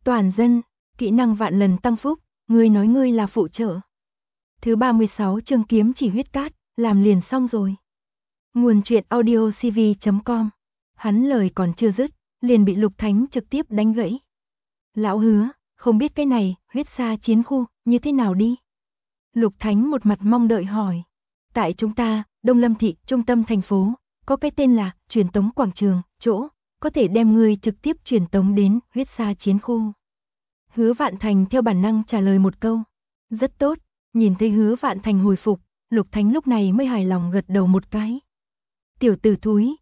Toàn dân, kỹ năng vạn lần tăng phúc, ngươi nói ngươi là phụ trợ. Thứ 36 chương kiếm chỉ huyết cát, làm liền xong rồi. Nguồn truyện audiocv.com. Hắn lời còn chưa dứt, liền bị Lục Thánh trực tiếp đánh gãy. Lão hứa, không biết cái này, huyết sa chiến khu, như thế nào đi? Lục Thánh một mặt mong đợi hỏi. Tại chúng ta, Đông Lâm Thị, trung tâm thành phố, có cái tên là truyền tống quảng trường, chỗ, có thể đem ngươi trực tiếp truyền tống đến huyết sa chiến khu. Hứa Vạn Thành theo bản năng trả lời một câu. Rất tốt, nhìn thấy Hứa Vạn Thành hồi phục, Lục Thánh lúc này mới hài lòng gật đầu một cái. Tiểu tử thúi,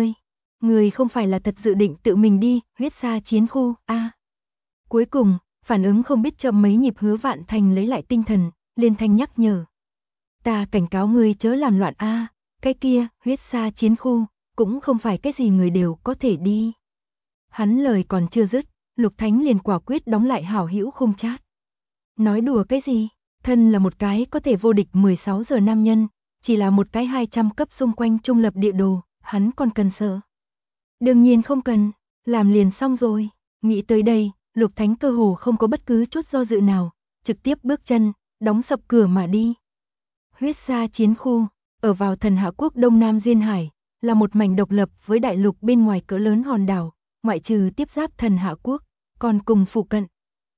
ngươi không phải là thật dự định tự mình đi huyết sa chiến khu, a? Cuối cùng, phản ứng không biết chậm mấy nhịp Hứa Vạn Thành lấy lại tinh thần, liên thanh nhắc nhở. Ta cảnh cáo ngươi chớ làm loạn a, cái kia, huyết sa chiến khu, cũng không phải cái gì người đều có thể đi. Hắn lời còn chưa dứt, Lục Thánh liền quả quyết đóng lại hảo hữu khung chat. Nói đùa cái gì, thân là một cái có thể vô địch 16 giờ nam nhân, chỉ là một cái 200 cấp xung quanh trung lập địa đồ, hắn còn cần sợ. Đương nhiên không cần, làm liền xong rồi. Nghĩ tới đây, Lục Thánh cơ hồ không có bất cứ chút do dự nào, trực tiếp bước chân, đóng sập cửa mà đi. Huyết sa chiến khu, ở vào Thần Hạ Quốc Đông Nam Duyên Hải, là một mảnh độc lập với đại lục bên ngoài cỡ lớn hòn đảo, ngoại trừ tiếp giáp Thần Hạ Quốc, còn cùng phụ cận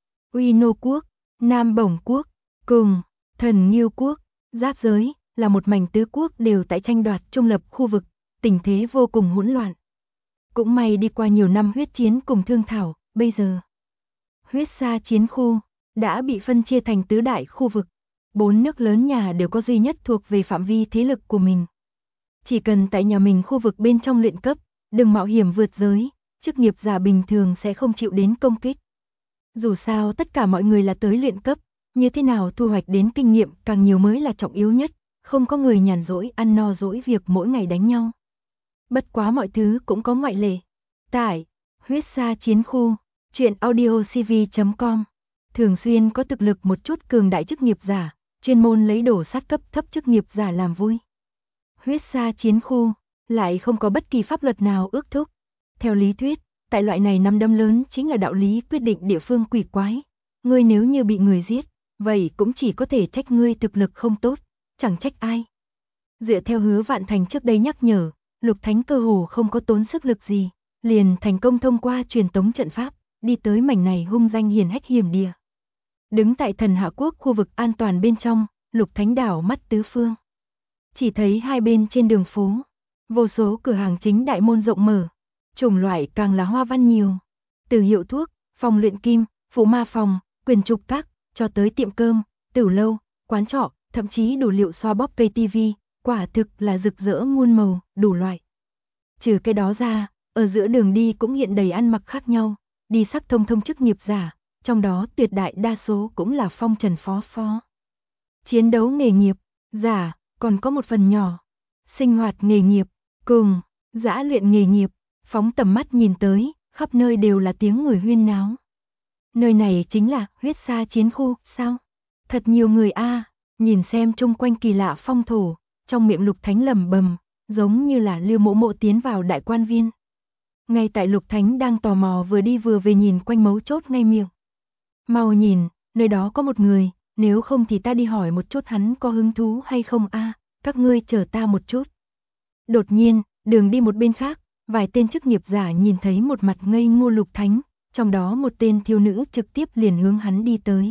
Uy Nô Quốc, Nam Bổng Quốc, cùng Thần Nghiêu Quốc, giáp giới, là một mảnh tứ quốc đều tại tranh đoạt trung lập khu vực, tình thế vô cùng hỗn loạn. Cũng may đi qua nhiều năm huyết chiến cùng thương thảo, bây giờ huyết sa chiến khu đã bị phân chia thành tứ đại khu vực. 4 nước lớn nhà đều có duy nhất thuộc về phạm vi thế lực của mình. Chỉ cần tại nhà mình khu vực bên trong luyện cấp, đừng mạo hiểm vượt giới, chức nghiệp giả bình thường sẽ không chịu đến công kích. Dù sao tất cả mọi người là tới luyện cấp, như thế nào thu hoạch đến kinh nghiệm càng nhiều mới là trọng yếu nhất, không có người nhàn rỗi ăn no dỗi việc mỗi ngày đánh nhau. Bất quá mọi thứ cũng có ngoại lệ. Tải, huyết sa chiến khu, truyện audiocv.com. Thường xuyên có thực lực một chút cường đại chức nghiệp giả, chuyên môn lấy đổ sát cấp thấp chức nghiệp giả làm vui. Huyết sa chiến khu, lại không có bất kỳ pháp luật nào ước thúc. Theo lý thuyết, tại loại này nắm đấm lớn chính là đạo lý quyết định địa phương quỷ quái. Ngươi nếu như bị người giết, vậy cũng chỉ có thể trách ngươi thực lực không tốt, chẳng trách ai. Dựa theo Hứa Vạn Thành trước đây nhắc nhở, Lục Thánh cơ hồ không có tốn sức lực gì, liền thành công thông qua truyền tống trận pháp, đi tới mảnh này hung danh hiển hách hiểm địa. Đứng tại Thần Hạ Quốc khu vực an toàn bên trong, Lục Thánh đảo mắt tứ phương. Chỉ thấy hai bên trên đường phố, vô số cửa hàng chính đại môn rộng mở, chủng loại càng là hoa văn nhiều. Từ hiệu thuốc, phòng luyện kim, phụ ma phòng, quyền trục các, cho tới tiệm cơm, tửu lâu, quán trọ, thậm chí đủ liệu xoa bóp cây tivi, quả thực là rực rỡ muôn màu, đủ loại. Trừ cái đó ra, ở giữa đường đi cũng hiện đầy ăn mặc khác nhau, đi sắc thông thông chức nghiệp giả, trong đó tuyệt đại đa số cũng là phong trần phó. Chiến đấu nghề nghiệp, giả, còn có một phần nhỏ. Sinh hoạt nghề nghiệp, cùng, dã luyện nghề nghiệp, phóng tầm mắt nhìn tới, khắp nơi đều là tiếng người huyên náo. Nơi này chính là huyết sa chiến khu, sao? Thật nhiều người a, nhìn xem chung quanh kỳ lạ phong thổ, trong miệng Lục Thánh lẩm bẩm, giống như là Lưu Mộ Mộ tiến vào đại quan viên. Ngay tại Lục Thánh đang tò mò vừa đi vừa về nhìn quanh mấu chốt ngay miệng. Mau nhìn, nơi đó có một người, nếu không thì ta đi hỏi một chút hắn có hứng thú hay không a, các ngươi chờ ta một chút. Đột nhiên, đường đi một bên khác, vài tên chức nghiệp giả nhìn thấy một mặt ngây ngô Lục Thánh, trong đó một tên thiếu nữ trực tiếp liền hướng hắn đi tới.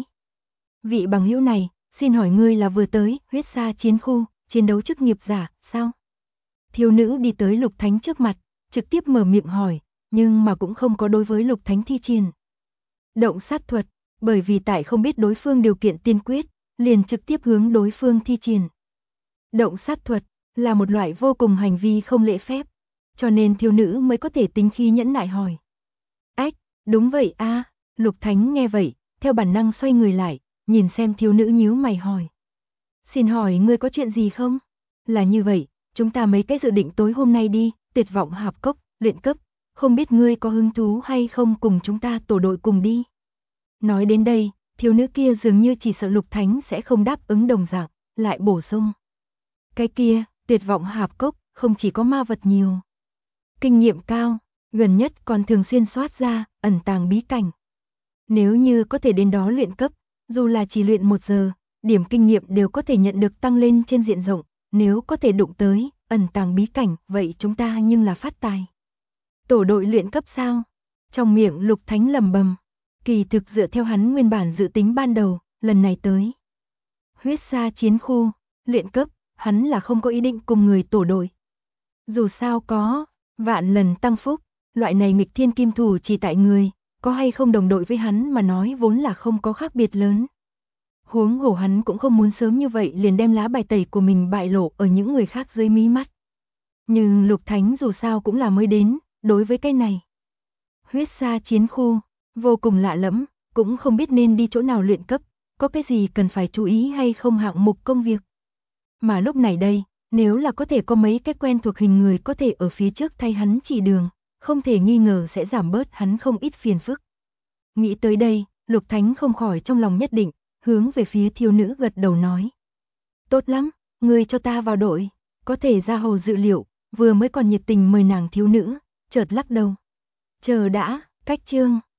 Vị bằng hữu này, xin hỏi ngươi là vừa tới huyết sa chiến khu, chiến đấu chức nghiệp giả, sao? Thiếu nữ đi tới Lục Thánh trước mặt, trực tiếp mở miệng hỏi, nhưng mà cũng không có đối với Lục Thánh thi triển động sát thuật, bởi vì tại không biết đối phương điều kiện tiên quyết, liền trực tiếp hướng đối phương thi triển. Động sát thuật là một loại vô cùng hành vi không lễ phép, cho nên thiếu nữ mới có thể tính khi nhẫn nại hỏi. Ách, đúng vậy a, Lục Thánh nghe vậy, theo bản năng xoay người lại, nhìn xem thiếu nữ nhíu mày hỏi. Xin hỏi ngươi có chuyện gì không? Là như vậy, chúng ta mấy cái dự định tối hôm nay đi, tuyệt vọng hạp cốc, luyện cấp, không biết ngươi có hứng thú hay không cùng chúng ta tổ đội cùng đi. Nói đến đây, thiếu nữ kia dường như chỉ sợ Lục Thánh sẽ không đáp ứng đồng dạng, lại bổ sung. Cái kia, tuyệt vọng hạp cốc, không chỉ có ma vật nhiều. Kinh nghiệm cao, gần nhất còn thường xuyên soát ra, ẩn tàng bí cảnh. Nếu như có thể đến đó luyện cấp, dù là chỉ luyện 1 giờ, điểm kinh nghiệm đều có thể nhận được tăng lên trên diện rộng, nếu có thể đụng tới, ẩn tàng bí cảnh, vậy chúng ta nhưng là phát tài. Tổ đội luyện cấp sao? Trong miệng Lục Thánh lầm bầm, kỳ thực dựa theo hắn nguyên bản dự tính ban đầu, lần này tới huyết sa chiến khu, luyện cấp, hắn là không có ý định cùng người tổ đội. Dù sao có vạn lần tăng phúc, loại này nghịch thiên kim thủ chỉ tại người, có hay không đồng đội với hắn mà nói vốn là không có khác biệt lớn. Huống hồ hắn cũng không muốn sớm như vậy liền đem lá bài tẩy của mình bại lộ ở những người khác dưới mí mắt. Nhưng Lục Thánh dù sao cũng là mới đến, đối với cái này. Huyết sa chiến khu, vô cùng lạ lẫm, cũng không biết nên đi chỗ nào luyện cấp, có cái gì cần phải chú ý hay không hạng mục công việc. Mà lúc này đây, nếu là có thể có mấy cái quen thuộc hình người có thể ở phía trước thay hắn chỉ đường, không thể nghi ngờ sẽ giảm bớt hắn không ít phiền phức. Nghĩ tới đây, Lục Thánh không khỏi trong lòng nhất định, hướng về phía thiếu nữ gật đầu nói. Tốt lắm, ngươi cho ta vào đội, có thể ra hầu dự liệu, vừa mới còn nhiệt tình mời nàng thiếu nữ, chợt lắc đầu. Chờ đã, cách chương.